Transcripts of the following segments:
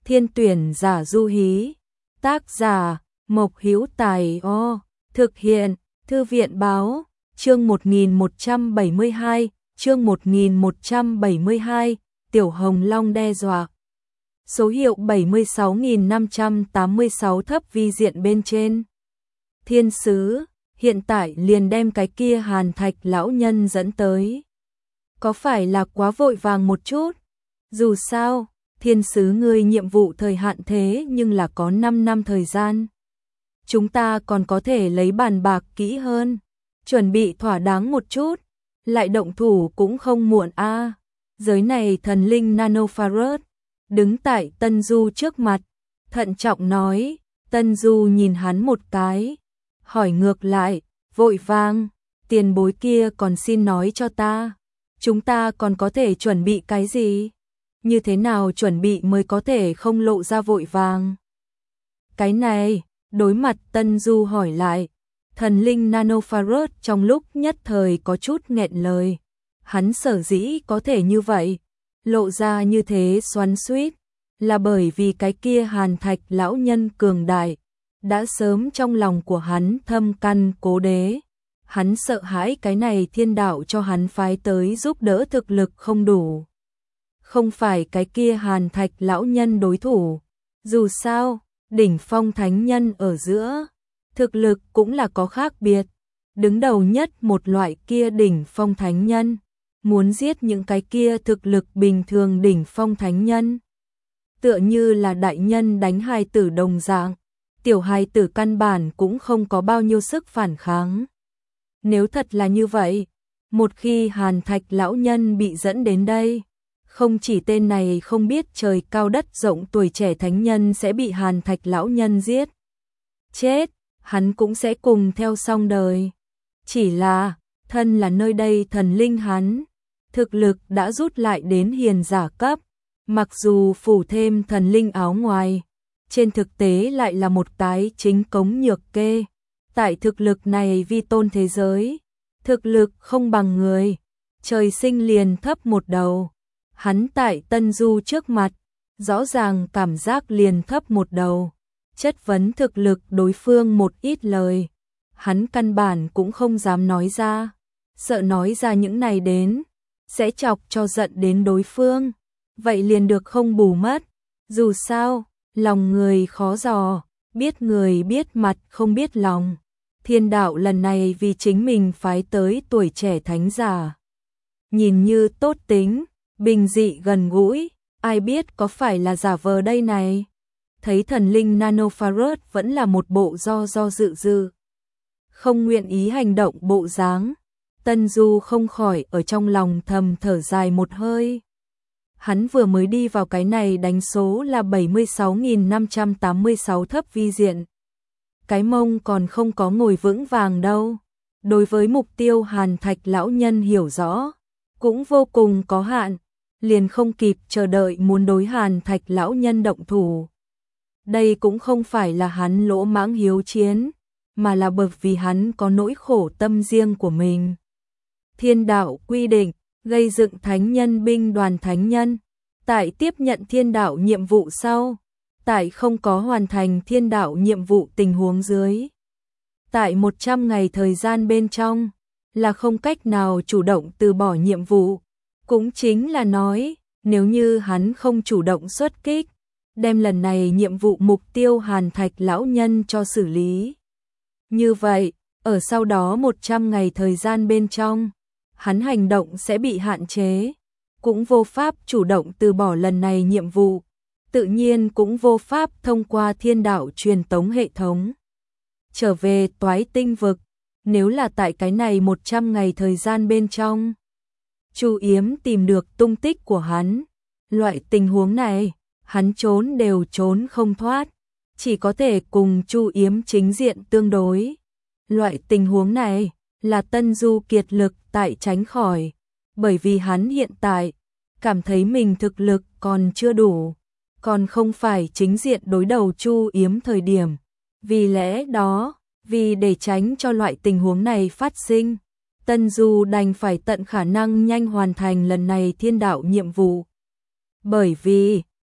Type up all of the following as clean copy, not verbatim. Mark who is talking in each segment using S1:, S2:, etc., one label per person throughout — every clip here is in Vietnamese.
S1: Thiên tuyển giả Du Hí. Tác giả Mộc Hữu Tài. Thực hiện Thư viện Báo. Chương 1172, chương 1172, Tiểu Hồng Long đe dọa. Số hiệu 76.586 thấp vi diện bên trên. Thiên sứ, hiện tại liền đem cái kia Hàn Thạch lão nhân dẫn tới. Có phải là quá vội vàng một chút? Dù sao, thiên sứ ngươi nhiệm vụ thời hạn thế nhưng là có 5 năm thời gian. Chúng ta còn có thể lấy bàn bạc kỹ hơn, chuẩn bị thỏa đáng một chút, lại động thủ cũng không muộn a. Giới này thần linh Nanofarad đứng tại Tân Du trước mặt, thận trọng nói. Tân Du nhìn hắn một cái, hỏi ngược lại, vội vàng, tiền bối kia còn xin nói cho ta, chúng ta còn có thể chuẩn bị cái gì? Như thế nào chuẩn bị mới có thể không lộ ra vội vàng? Cái này, đối mặt Tân Du hỏi lại, thần linh Nanofarad trong lúc nhất thời có chút nghẹn lời. Hắn sở dĩ có thể như vậy, lộ ra như thế xoắn xuýt, là bởi vì cái kia Hàn Thạch lão nhân cường đại, đã sớm trong lòng của hắn thâm căn cố đế. Hắn sợ hãi cái này thiên đạo cho hắn phái tới giúp đỡ thực lực không đủ. Không phải cái kia Hàn Thạch lão nhân đối thủ. Dù sao, đỉnh phong thánh nhân ở giữa, thực lực cũng là có khác biệt. Đứng đầu nhất một loại kia đỉnh phong thánh nhân, muốn giết những cái kia thực lực bình thường đỉnh phong thánh nhân. Tựa như là đại nhân đánh hài tử đồng dạng, tiểu hài tử căn bản cũng không có bao nhiêu sức phản kháng. Nếu thật là như vậy, một khi Hàn Thạch lão nhân bị dẫn đến đây, không chỉ tên này không biết trời cao đất rộng tuổi trẻ thánh nhân sẽ bị Hàn Thạch lão nhân giết chết, hắn cũng sẽ cùng theo xong đời. Chỉ là, thân là nơi đây thần linh hắn, thực lực đã rút lại đến hiền giả cấp, mặc dù phủ thêm thần linh áo ngoài, trên thực tế lại là một cái chính cống nhược kê. Tại thực lực này vi tôn thế giới, thực lực không bằng người, trời sinh liền thấp một đầu. Hắn tại Tân Du trước mặt, rõ ràng cảm giác liền thấp một đầu. Chất vấn thực lực đối phương một ít lời, hắn căn bản cũng không dám nói ra, sợ nói ra những này đến, sẽ chọc cho giận đến đối phương. Vậy liền được không bù mất. Dù sao, lòng người khó dò, biết người biết mặt không biết lòng. Thiên đạo lần này vì chính mình phái tới tuổi trẻ thánh giả, nhìn như tốt tính, bình dị gần gũi, ai biết có phải là giả vờ đây này. Thấy thần linh Nanofarad vẫn là một bộ do dự, không nguyện ý hành động bộ dáng, Tân Du không khỏi ở trong lòng thầm thở dài một hơi. Hắn vừa mới đi vào cái này đánh số là 76.586 thấp vi diện. Cái mông còn không có ngồi vững vàng đâu. Đối với mục tiêu Hàn Thạch lão nhân hiểu rõ, cũng vô cùng có hạn, liền không kịp chờ đợi muốn đối Hàn Thạch lão nhân động thủ. Đây cũng không phải là hắn lỗ mãng hiếu chiến, mà là bởi vì hắn có nỗi khổ tâm riêng của mình. Thiên đạo quy định, gây dựng thánh nhân binh đoàn thánh nhân, tại tiếp nhận thiên đạo nhiệm vụ sau, tại không có hoàn thành thiên đạo nhiệm vụ tình huống dưới, tại 100 ngày thời gian bên trong, là không cách nào chủ động từ bỏ nhiệm vụ. Cũng chính là nói, nếu như hắn không chủ động xuất kích, đem lần này nhiệm vụ mục tiêu Hàn Thạch lão nhân cho xử lý. Như vậy, ở sau đó 100 ngày thời gian bên trong, hắn hành động sẽ bị hạn chế, cũng vô pháp chủ động từ bỏ lần này nhiệm vụ, tự nhiên cũng vô pháp thông qua thiên đạo truyền tống hệ thống trở về Toái Tinh vực. Nếu là tại cái này 100 ngày thời gian bên trong, Chu Yếm tìm được tung tích của hắn, loại tình huống này, hắn trốn đều trốn không thoát, chỉ có thể cùng Chu Yếm chính diện tương đối. Loại tình huống này là Tân Du kiệt lực tại tránh khỏi, bởi vì hắn hiện tại cảm thấy mình thực lực còn chưa đủ, còn không phải chính diện đối đầu Chu Yếm thời điểm. Vì lẽ đó, vì để tránh cho loại tình huống này phát sinh, Tân Du đành phải tận khả năng nhanh hoàn thành lần này thiên đạo nhiệm vụ. Bởi vì,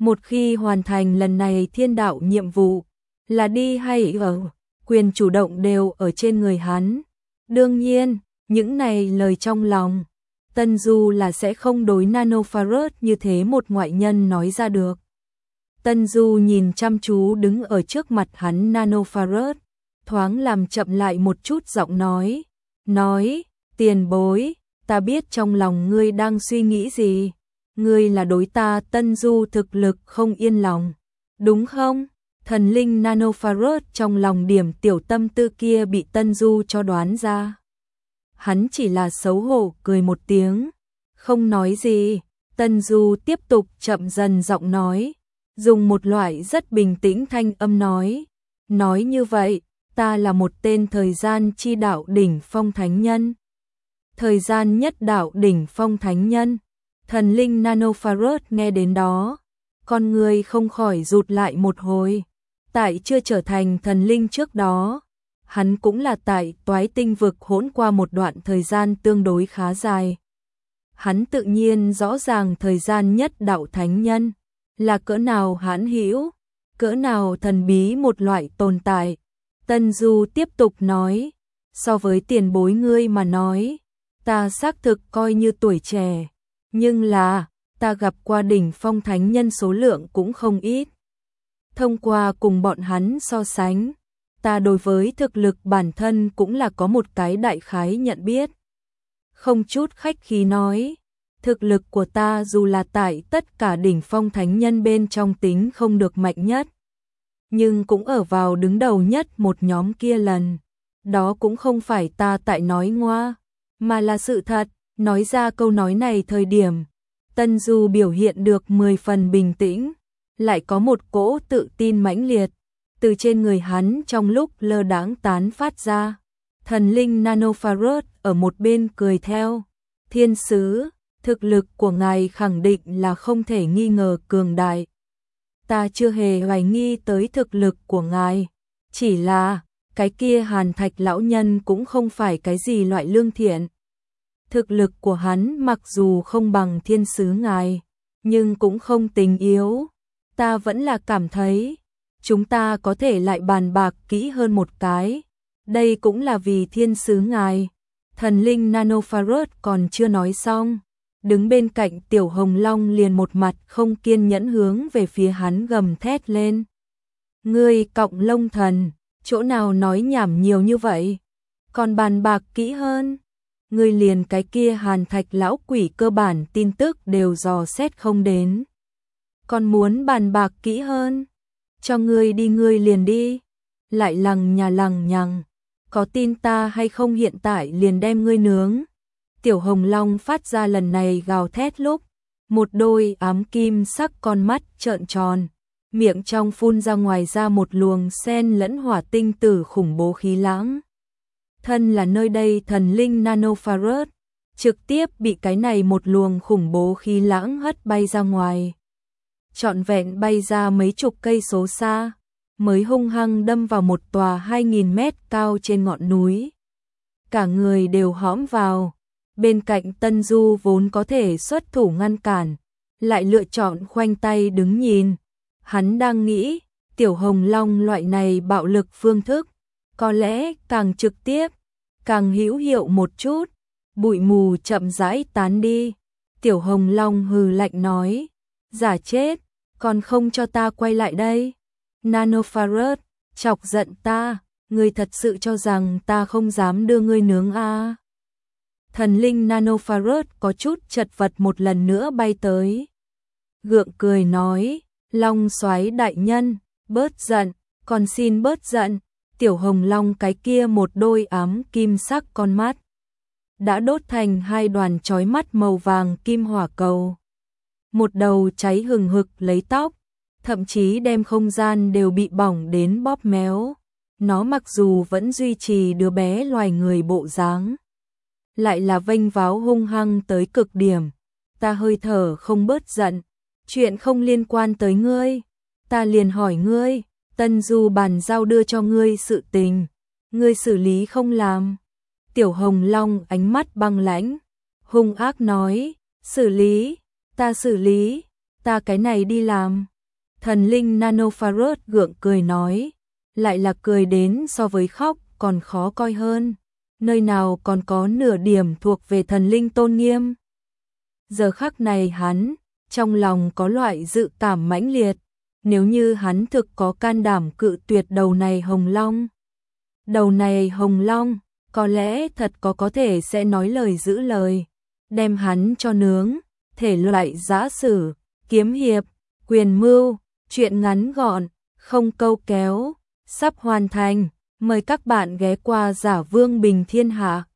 S1: Một khi hoàn thành lần này thiên đạo nhiệm vụ, là đi hay ở, quyền chủ động đều ở trên người hắn. Đương nhiên, những này lời trong lòng, Tân Du là sẽ không đối Nanofarus như thế một ngoại nhân nói ra được. Tân Du nhìn chăm chú đứng ở trước mặt hắn Nanofarus, thoáng làm chậm lại một chút giọng nói, tiền bối, ta biết trong lòng ngươi đang suy nghĩ gì, ngươi là đối ta Tân Du thực lực không yên lòng, đúng không? Thần linh Nanofarus trong lòng điểm tiểu tâm tư kia bị Tân Du cho đoán ra. Hắn chỉ là xấu hổ cười một tiếng, không nói gì. Tân Du tiếp tục chậm dần giọng nói, dùng một loại rất bình tĩnh thanh âm nói như vậy, ta là một tên thời gian chi đạo đỉnh phong thánh nhân. Thời gian nhất đạo đỉnh phong thánh nhân. Thần linh Nanofarus nghe đến đó, con người không khỏi rụt lại một hồi. Tại chưa trở thành thần linh trước đó, hắn cũng là tại Toái Tinh vực hỗn qua một đoạn thời gian tương đối khá dài. Hắn tự nhiên rõ ràng thời gian nhất đạo thánh nhân là cỡ nào hãn hữu, cỡ nào thần bí một loại tồn tại. Tân Du tiếp tục nói, so với tiền bối ngươi mà nói, ta xác thực coi như tuổi trẻ, nhưng là, ta gặp qua đỉnh phong thánh nhân số lượng cũng không ít. Thông qua cùng bọn hắn so sánh, ta đối với thực lực bản thân cũng là có một cái đại khái nhận biết. Không chút khách khí nói, thực lực của ta dù là tại tất cả đỉnh phong thánh nhân bên trong tính không được mạnh nhất, nhưng cũng ở vào đứng đầu nhất một nhóm kia lần. Đó cũng không phải ta tại nói ngoa, mà là sự thật. Nói ra câu nói này thời điểm, Tân Du biểu hiện được 10 phần bình tĩnh, lại có một cỗ tự tin mãnh liệt từ trên người hắn trong lúc lơ đãng tán phát ra. Thần linh Nanofarus ở một bên cười theo, thiên sứ, thực lực của ngài khẳng định là không thể nghi ngờ cường đại. Ta chưa hề hoài nghi tới thực lực của ngài, chỉ là cái kia Hàn Thạch lão nhân cũng không phải cái gì loại lương thiện. Thực lực của hắn mặc dù không bằng thiên sứ ngài, nhưng cũng không tính yếu. Ta vẫn là cảm thấy, chúng ta có thể lại bàn bạc kỹ hơn một cái. Đây cũng là vì thiên sứ ngài. Thần linh Nanofarus còn chưa nói xong, đứng bên cạnh Tiểu Hồng Long liền một mặt không kiên nhẫn hướng về phía hắn gầm thét lên. Ngươi cọng lông thần, chỗ nào nói nhảm nhiều như vậy? Còn bàn bạc kỹ hơn? Ngươi liền cái kia Hàn Thạch lão quỷ cơ bản tin tức đều dò xét không đến. Còn muốn bàn bạc kỹ hơn? Cho ngươi đi ngươi liền đi. Lại lằng nhằng, có tin ta hay không hiện tại liền đem ngươi nướng. Tiểu Hồng Long phát ra lần này gào thét lúc, một đôi ám kim sắc con mắt trợn tròn, miệng trong phun ra ngoài ra một luồng sen lẫn hỏa tinh tử khủng bố khí lãng. Thân là nơi đây thần linh Nanofarus, trực tiếp bị cái này một luồng khủng bố khí lãng hất bay ra ngoài. Trọn vẹn bay ra mấy chục cây số xa, mới hung hăng đâm vào một tòa 2000 mét cao trên ngọn núi. Cả người đều hõm vào, bên cạnh Tân Du vốn có thể xuất thủ ngăn cản, lại lựa chọn khoanh tay đứng nhìn. Hắn đang nghĩ, Tiểu Hồng Long loại này bạo lực phương thức, có lẽ càng trực tiếp, càng hữu hiệu một chút. Bụi mù chậm rãi tán đi, Tiểu Hồng Long hừ lạnh nói, giả chết, còn không cho ta quay lại đây. Nanofarus, chọc giận ta, ngươi thật sự cho rằng ta không dám đưa ngươi nướng à? Thần linh Nanofarus có chút chật vật một lần nữa bay tới. Gượng cười nói, Long Soái đại nhân, bớt giận, còn xin bớt giận. Tiểu Hồng Long cái kia một đôi ám kim sắc con mắt đã đốt thành hai đoàn chói mắt màu vàng kim hỏa cầu. Một đầu cháy hừng hực lấy tóc, thậm chí đem không gian đều bị bỏng đến bóp méo. Nó mặc dù vẫn duy trì đứa bé loài người bộ dáng, lại là vênh váo hung hăng tới cực điểm. Ta hơi thở không bớt giận, chuyện không liên quan tới ngươi, ta liền hỏi ngươi, Tân Du bàn giao đưa cho ngươi sự tình, ngươi xử lý không làm. Tiểu Hồng Long ánh mắt băng lãnh, hung ác nói, xử lý, ta cái này đi làm. Thần linh Nanofarus gượng cười nói, lại là cười đến so với khóc còn khó coi hơn, nơi nào còn có nửa điểm thuộc về thần linh tôn nghiêm. Giờ khắc này hắn, trong lòng có loại dự cảm mãnh liệt, nếu như hắn thực có can đảm cự tuyệt đầu này hồng long. Đầu này hồng long, có lẽ thật có thể sẽ nói lời giữ lời, đem hắn cho nướng, thể loại giã sử, kiếm hiệp, quyền mưu, chuyện ngắn gọn, không câu kéo, sắp hoàn thành, mời các bạn ghé qua Giả Vương Bình Thiên Hạ.